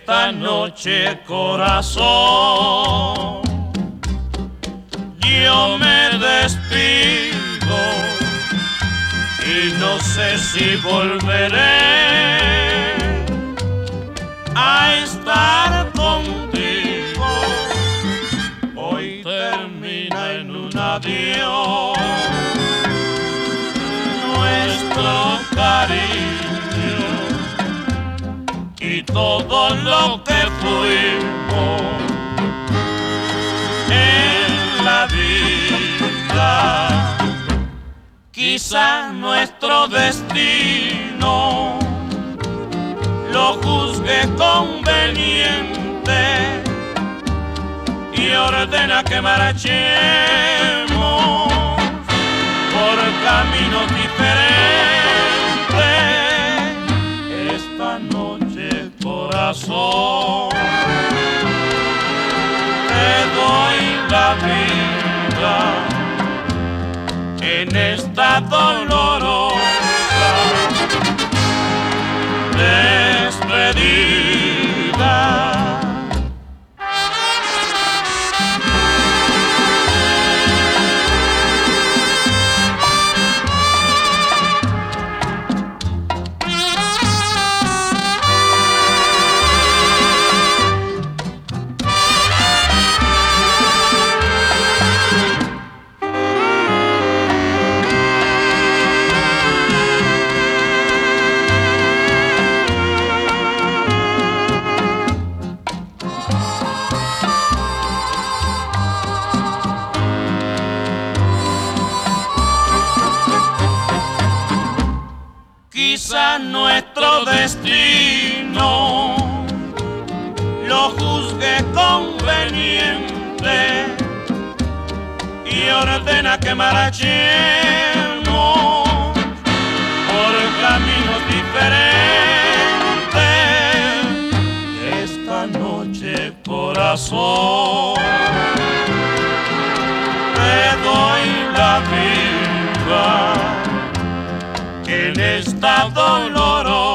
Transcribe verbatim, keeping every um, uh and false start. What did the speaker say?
Esta noche, corazón, yo me despido y no sé si volveré a estar contigo. Hoy termina en un adiós nuestro cariño y todo lo que fuimos en la vida. Quizá nuestro destino lo juzgue conveniente y ordena que marchemos por caminos diferentes. Esta noche, corazón, te doy la vida en esta dolorosa despedida. Quizá nuestro destino lo juzgue conveniente y ordena que marchemos por caminos diferentes. Esta noche, corazón, te doy la vida en esta dolorosa